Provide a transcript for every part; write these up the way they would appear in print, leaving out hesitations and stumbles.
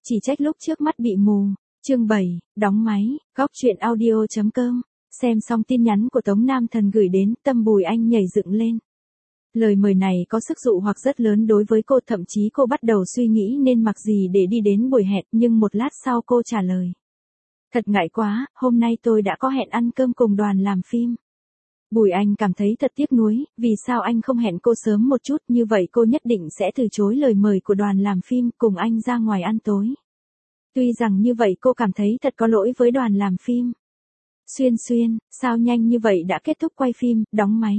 Chỉ trách lúc trước mắt bị mù. Chương 7, đóng máy, góc truyện audio.com. Xem xong tin nhắn của Tống Nam Thần gửi đến, tâm Bùi Anh nhảy dựng lên. Lời mời này có sức dụ hoặc rất lớn đối với cô, thậm chí cô bắt đầu suy nghĩ nên mặc gì để đi đến buổi hẹn, nhưng một lát sau cô trả lời. Thật ngại quá, hôm nay tôi đã có hẹn ăn cơm cùng đoàn làm phim. Bùi Anh cảm thấy thật tiếc nuối, vì sao anh không hẹn cô sớm một chút, như vậy cô nhất định sẽ từ chối lời mời của đoàn làm phim cùng anh ra ngoài ăn tối. Tuy rằng như vậy cô cảm thấy thật có lỗi với đoàn làm phim. Xuyên, sao nhanh như vậy đã kết thúc quay phim, đóng máy.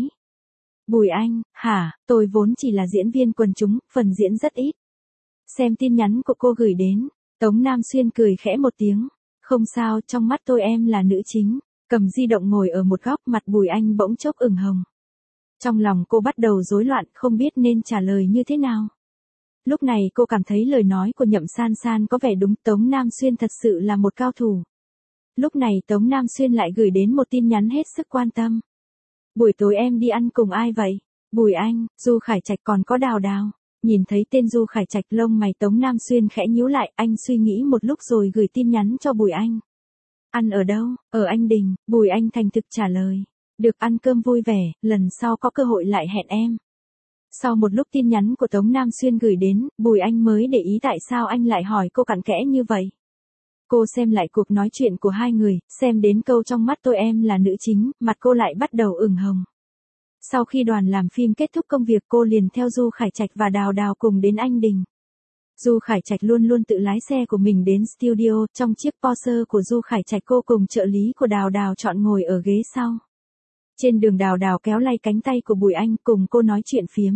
Bùi Anh, hả, tôi vốn chỉ là diễn viên quần chúng, phần diễn rất ít. Xem tin nhắn của cô gửi đến, Tống Nam Xuyên cười khẽ một tiếng. Không sao, trong mắt tôi em là nữ chính. Cầm di động ngồi ở một góc, mặt Bùi Anh bỗng chốc ửng hồng. Trong lòng cô bắt đầu rối loạn, không biết nên trả lời như thế nào. Lúc này cô cảm thấy lời nói của Nhậm San San có vẻ đúng, Tống Nam Xuyên thật sự là một cao thủ. Lúc này Tống Nam Xuyên lại gửi đến một tin nhắn hết sức quan tâm. Buổi tối em đi ăn cùng ai vậy? Bùi Anh, Du Khải Trạch còn có Đào Đào. Nhìn thấy tên Du Khải Trạch, lông mày Tống Nam Xuyên khẽ nhíu lại, anh suy nghĩ một lúc rồi gửi tin nhắn cho Bùi Anh. Ăn ở đâu? Ở Anh Đình. Bùi Anh thành thực trả lời. Được, ăn cơm vui vẻ, lần sau có cơ hội lại hẹn em. Sau một lúc tin nhắn của Tống Nam Xuyên gửi đến, Bùi Anh mới để ý tại sao anh lại hỏi cô cặn kẽ như vậy. Cô xem lại cuộc nói chuyện của hai người, xem đến câu trong mắt tôi em là nữ chính, mặt cô lại bắt đầu ửng hồng. Sau khi đoàn làm phim kết thúc công việc, cô liền theo Du Khải Trạch và Đào Đào cùng đến Anh Đình. Du Khải Trạch luôn luôn tự lái xe của mình đến studio, trong chiếc Porsche của Du Khải Trạch cô cùng trợ lý của Đào Đào chọn ngồi ở ghế sau. Trên đường Đào Đào kéo lay cánh tay của Bùi Anh cùng cô nói chuyện phiếm.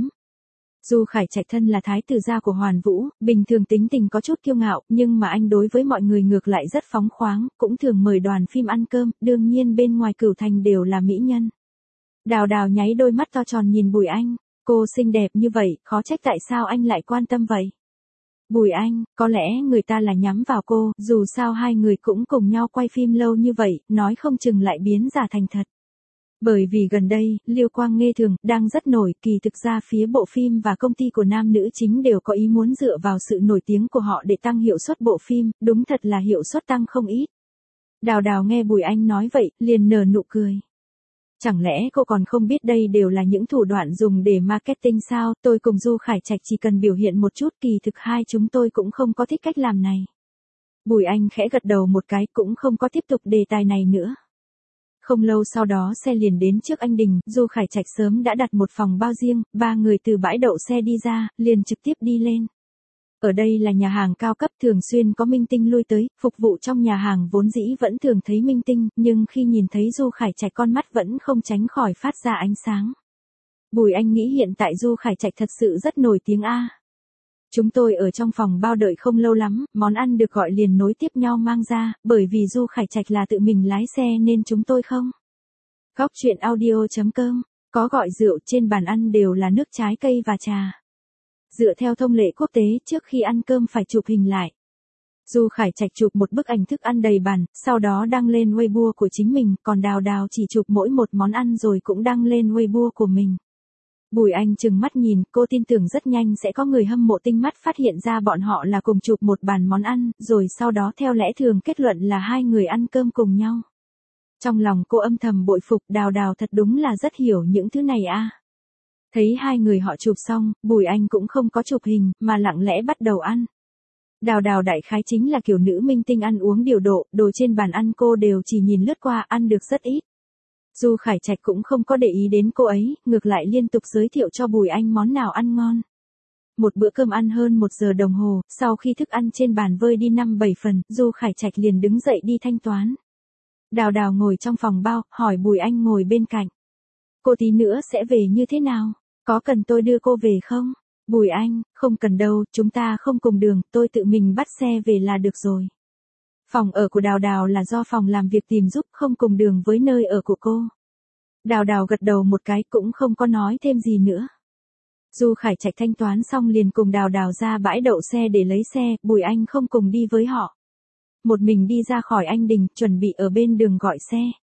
Du Khải Trạch thân là thái tử gia của Hoàn Vũ, bình thường tính tình có chút kiêu ngạo, nhưng mà anh đối với mọi người ngược lại rất phóng khoáng, cũng thường mời đoàn phim ăn cơm, đương nhiên bên ngoài Cửu Thành đều là mỹ nhân. Đào Đào nháy đôi mắt to tròn nhìn Bùi Anh, cô xinh đẹp như vậy, khó trách tại sao anh lại quan tâm vậy. Bùi Anh, có lẽ người ta là nhắm vào cô, dù sao hai người cũng cùng nhau quay phim lâu như vậy, nói không chừng lại biến giả thành thật. Bởi vì gần đây, Liêu Quang Nghê Thường đang rất nổi, kỳ thực ra phía bộ phim và công ty của nam nữ chính đều có ý muốn dựa vào sự nổi tiếng của họ để tăng hiệu suất bộ phim, đúng thật là hiệu suất tăng không ít. Đào Đào nghe Bùi Anh nói vậy, liền nở nụ cười. Chẳng lẽ cô còn không biết đây đều là những thủ đoạn dùng để marketing sao? Tôi cùng Du Khải Trạch chỉ cần biểu hiện một chút, kỳ thực hai chúng tôi cũng không có thích cách làm này. Bùi Anh khẽ gật đầu một cái, cũng không có tiếp tục đề tài này nữa. Không lâu sau đó xe liền đến trước Anh Đình, Du Khải Trạch sớm đã đặt một phòng bao riêng, ba người từ bãi đậu xe đi ra, liền trực tiếp đi lên. Ở đây là nhà hàng cao cấp, thường xuyên có minh tinh lui tới, phục vụ trong nhà hàng vốn dĩ vẫn thường thấy minh tinh, nhưng khi nhìn thấy Du Khải Trạch con mắt vẫn không tránh khỏi phát ra ánh sáng. Bùi Anh nghĩ hiện tại Du Khải Trạch thật sự rất nổi tiếng a. Chúng tôi ở trong phòng bao đợi không lâu lắm, món ăn được gọi liền nối tiếp nhau mang ra, bởi vì Du Khải Trạch là tự mình lái xe nên chúng tôi không. Góc truyện audio.com, có gọi rượu, trên bàn ăn đều là nước trái cây và trà. Dựa theo thông lệ quốc tế, trước khi ăn cơm phải chụp hình lại. Du Khải Trạch chụp một bức ảnh thức ăn đầy bàn, sau đó đăng lên Weibo của chính mình, còn Đào Đào chỉ chụp mỗi một món ăn rồi cũng đăng lên Weibo của mình. Bùi Anh trừng mắt nhìn, cô tin tưởng rất nhanh sẽ có người hâm mộ tinh mắt phát hiện ra bọn họ là cùng chụp một bàn món ăn, rồi sau đó theo lẽ thường kết luận là hai người ăn cơm cùng nhau. Trong lòng cô âm thầm bội phục, Đào Đào thật đúng là rất hiểu những thứ này a. Thấy hai người họ chụp xong, Bùi Anh cũng không có chụp hình, mà lặng lẽ bắt đầu ăn. Đào Đào đại khái chính là kiểu nữ minh tinh ăn uống điều độ, đồ trên bàn ăn cô đều chỉ nhìn lướt qua, ăn được rất ít. Du Khải Trạch cũng không có để ý đến cô ấy, ngược lại liên tục giới thiệu cho Bùi Anh món nào ăn ngon. Một bữa cơm ăn hơn 1 giờ đồng hồ, sau khi thức ăn trên bàn vơi đi 5-7 phần, Du Khải Trạch liền đứng dậy đi thanh toán. Đào Đào ngồi trong phòng bao, hỏi Bùi Anh ngồi bên cạnh. Cô tí nữa sẽ về như thế nào? Có cần tôi đưa cô về không? Bùi Anh, không cần đâu, chúng ta không cùng đường, tôi tự mình bắt xe về là được rồi. Phòng ở của Đào Đào là do phòng làm việc tìm giúp, không cùng đường với nơi ở của cô. Đào Đào gật đầu một cái, cũng không có nói thêm gì nữa. Du Khải Trạch thanh toán xong liền cùng Đào Đào ra bãi đậu xe để lấy xe, Bùi Anh không cùng đi với họ. Một mình đi ra khỏi Anh Đình, chuẩn bị ở bên đường gọi xe.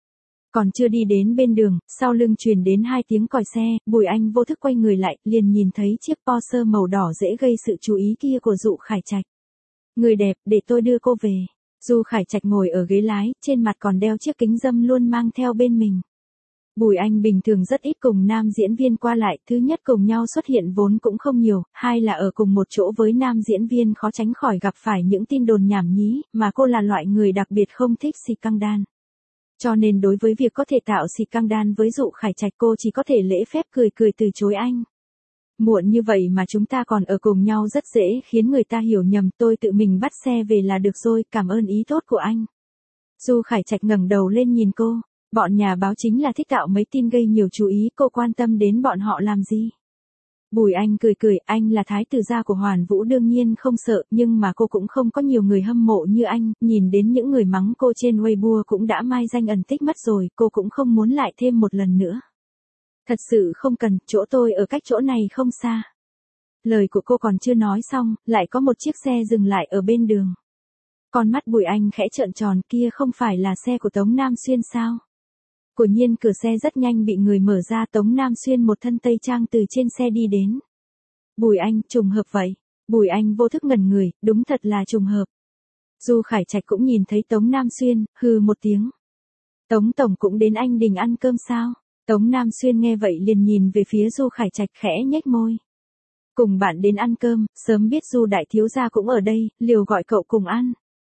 Còn chưa đi đến bên đường, sau lưng truyền đến 2 tiếng còi xe, Bùi Anh vô thức quay người lại, liền nhìn thấy chiếc Porsche màu đỏ dễ gây sự chú ý kia của Du Khải Trạch. Người đẹp, để tôi đưa cô về. Du Khải Trạch ngồi ở ghế lái, trên mặt còn đeo chiếc kính râm luôn mang theo bên mình. Bùi Anh bình thường rất ít cùng nam diễn viên qua lại, thứ nhất cùng nhau xuất hiện vốn cũng không nhiều, hai là ở cùng một chỗ với nam diễn viên khó tránh khỏi gặp phải những tin đồn nhảm nhí, mà cô là loại người đặc biệt không thích xì căng đan. Cho nên đối với việc có thể tạo xì căng đan với Du Khải Trạch cô chỉ có thể lễ phép cười cười từ chối anh. Muộn như vậy mà chúng ta còn ở cùng nhau rất dễ khiến người ta hiểu nhầm, tôi tự mình bắt xe về là được rồi, cảm ơn ý tốt của anh. Du Khải Trạch ngẩng đầu lên nhìn cô, bọn nhà báo chính là thích tạo mấy tin gây nhiều chú ý, cô quan tâm đến bọn họ làm gì? Bùi Anh cười cười, anh là thái tử gia của Hoàn Vũ đương nhiên không sợ, nhưng mà cô cũng không có nhiều người hâm mộ như anh, nhìn đến những người mắng cô trên Weibo cũng đã mai danh ẩn tích mất rồi, cô cũng không muốn lại thêm một lần nữa. Thật sự không cần, chỗ tôi ở cách chỗ này không xa. Lời của cô còn chưa nói xong, lại có một chiếc xe dừng lại ở bên đường. Con mắt Bùi Anh khẽ trợn tròn, kia không phải là xe của Tống Nam Xuyên sao? Quả nhiên cửa xe rất nhanh bị người mở ra, Tống Nam Xuyên một thân tây trang từ trên xe đi đến. Bùi Anh, trùng hợp vậy. Bùi Anh vô thức ngẩn người, đúng thật là trùng hợp. Du Khải Trạch cũng nhìn thấy Tống Nam Xuyên, hừ một tiếng. Tống Tổng cũng đến Anh Đình ăn cơm sao? Tống Nam Xuyên nghe vậy liền nhìn về phía Du Khải Trạch khẽ nhếch môi. Cùng bạn đến ăn cơm, sớm biết Du đại thiếu gia cũng ở đây, liều gọi cậu cùng ăn.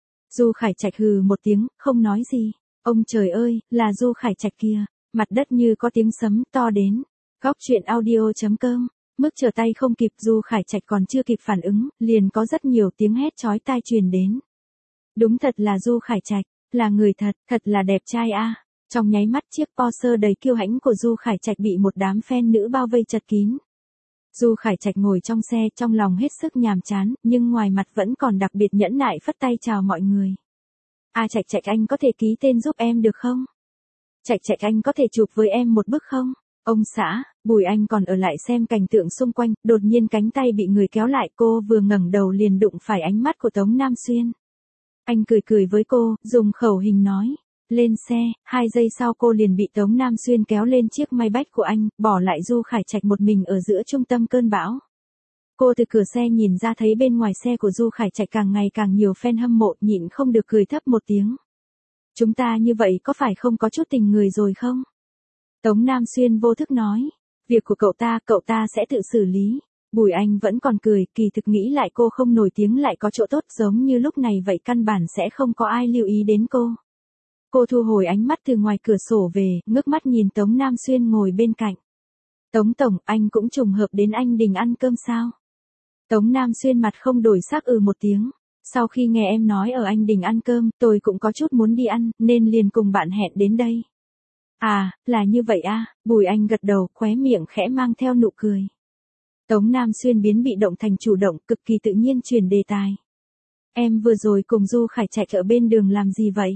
Du Khải Trạch hừ một tiếng, không nói gì. Ông trời ơi, là Du Khải Trạch kia, mặt đất như có tiếng sấm to đến. Góc truyện audio.com, mức trở tay không kịp, Du Khải Trạch còn chưa kịp phản ứng, liền có rất nhiều tiếng hét chói tai truyền đến. Đúng thật là Du Khải Trạch, là người thật, thật là đẹp trai a. Trong nháy mắt chiếc Porsche đầy kiêu hãnh của Du Khải Trạch bị một đám fan nữ bao vây chật kín. Du Khải Trạch ngồi trong xe trong lòng hết sức nhàm chán, nhưng ngoài mặt vẫn còn đặc biệt nhẫn nại phất tay chào mọi người. Trạch Trạch anh có thể ký tên giúp em được không? Trạch Trạch anh có thể chụp với em một bức không? Ông xã, Bùi Anh còn ở lại xem cảnh tượng xung quanh, đột nhiên cánh tay bị người kéo lại, cô vừa ngẩng đầu liền đụng phải ánh mắt của Tống Nam Xuyên. Anh cười cười với cô, dùng khẩu hình nói. Lên xe, 2 giây sau cô liền bị Tống Nam Xuyên kéo lên chiếc Maybach của anh, bỏ lại Du Khải Trạch một mình ở giữa trung tâm cơn bão. Cô từ cửa xe nhìn ra thấy bên ngoài xe của Du Khải Trạch càng ngày càng nhiều fan hâm mộ, nhịn không được cười thấp một tiếng. Chúng ta như vậy có phải không có chút tình người rồi không? Tống Nam Xuyên vô thức nói. Việc của cậu ta sẽ tự xử lý. Bùi Anh vẫn còn cười, kỳ thực nghĩ lại cô không nổi tiếng lại có chỗ tốt, giống như lúc này vậy, căn bản sẽ không có ai lưu ý đến cô. Cô thu hồi ánh mắt từ ngoài cửa sổ về, ngước mắt nhìn Tống Nam Xuyên ngồi bên cạnh. Tống Tổng, anh cũng trùng hợp đến Anh Đình ăn cơm sao? Tống Nam Xuyên mặt không đổi sắc một tiếng. Sau khi nghe em nói ở Anh Đình ăn cơm, tôi cũng có chút muốn đi ăn, nên liền cùng bạn hẹn đến đây. À, là như vậy à, Bùi Anh gật đầu, khóe miệng khẽ mang theo nụ cười. Tống Nam Xuyên biến bị động thành chủ động, cực kỳ tự nhiên chuyển đề tài. Em vừa rồi cùng Du Khải Trạch ở bên đường làm gì vậy?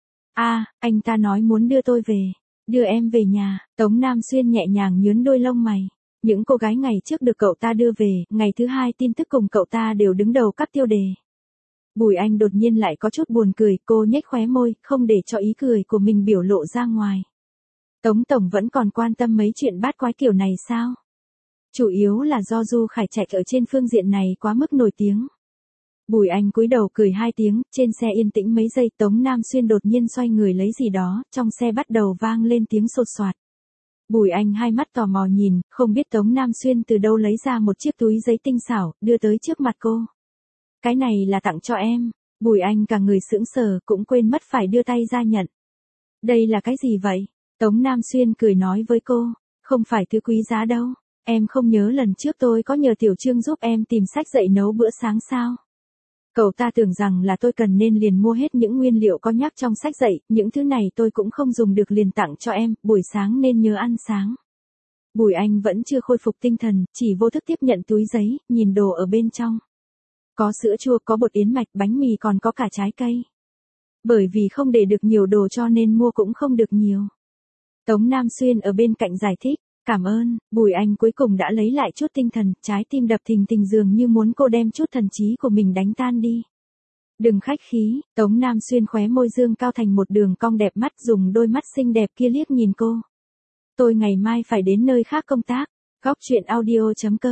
Anh ta nói muốn đưa tôi về. Đưa em về nhà, Tống Nam Xuyên nhẹ nhàng nhướng đôi lông mày. Những cô gái ngày trước được cậu ta đưa về, ngày thứ hai tin tức cùng cậu ta đều đứng đầu các tiêu đề. Bùi Anh đột nhiên lại có chút buồn cười, cô nhếch khóe môi, không để cho ý cười của mình biểu lộ ra ngoài. Tống Tổng vẫn còn quan tâm mấy chuyện bát quái kiểu này sao? Chủ yếu là do Du Khải Trạch ở trên phương diện này quá mức nổi tiếng. Bùi Anh cúi đầu cười 2 tiếng, trên xe yên tĩnh mấy giây, Tống Nam Xuyên đột nhiên xoay người lấy gì đó, trong xe bắt đầu vang lên tiếng sột soạt. Bùi Anh hai mắt tò mò nhìn, không biết Tống Nam Xuyên từ đâu lấy ra một chiếc túi giấy tinh xảo, đưa tới trước mặt cô. Cái này là tặng cho em. Bùi Anh cả người sững sờ, cũng quên mất phải đưa tay ra nhận. Đây là cái gì vậy? Tống Nam Xuyên cười nói với cô, không phải thứ quý giá đâu. Em không nhớ lần trước tôi có nhờ Tiểu Trương giúp em tìm sách dạy nấu bữa sáng sao? Cậu ta tưởng rằng là tôi cần nên liền mua hết những nguyên liệu có nhắc trong sách dạy, những thứ này tôi cũng không dùng được liền tặng cho em, buổi sáng nên nhớ ăn sáng. Bùi Anh vẫn chưa khôi phục tinh thần, chỉ vô thức tiếp nhận túi giấy, nhìn đồ ở bên trong. Có sữa chua, có bột yến mạch, bánh mì, còn có cả trái cây. Bởi vì không để được nhiều đồ cho nên mua cũng không được nhiều. Tống Nam Xuyên ở bên cạnh giải thích. Cảm ơn. Bùi Anh cuối cùng đã lấy lại chút tinh thần, trái tim đập thình thình dường như muốn cô đem chút thần trí của mình đánh tan đi. Đừng khách khí, Tống Nam Xuyên khóe môi dương cao thành một đường cong đẹp mắt, dùng đôi mắt xinh đẹp kia liếc nhìn cô. Tôi ngày mai phải đến nơi khác công tác. Góc truyện audio.com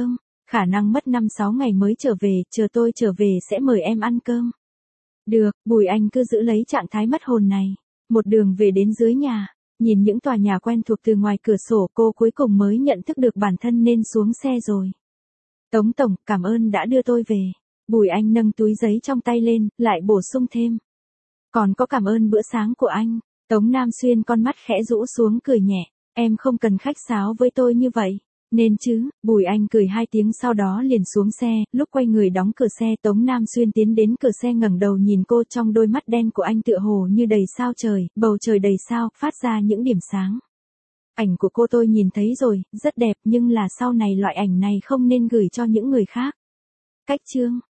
khả năng mất 5-6 ngày mới trở về, chờ tôi trở về sẽ mời em ăn cơm. Được, Bùi Anh cứ giữ lấy trạng thái mất hồn này. Một đường về đến dưới nhà, nhìn những tòa nhà quen thuộc từ ngoài cửa sổ, cô cuối cùng mới nhận thức được bản thân nên xuống xe rồi. Tống tổng, cảm ơn đã đưa tôi về. Bùi Anh nâng túi giấy trong tay lên, lại bổ sung thêm. Còn có cảm ơn bữa sáng của anh. Tống Nam Xuyên con mắt khẽ rũ xuống cười nhẹ. Em không cần khách sáo với tôi như vậy. Nên chứ, Bùi Anh cười 2 tiếng sau đó liền xuống xe, lúc quay người đóng cửa xe Tống Nam Xuyên tiến đến cửa xe ngẩng đầu nhìn cô, trong đôi mắt đen của anh tựa hồ như đầy sao trời, bầu trời đầy sao, phát ra những điểm sáng. Ảnh của cô tôi nhìn thấy rồi, rất đẹp, nhưng là sau này loại ảnh này không nên gửi cho những người khác. Cách chương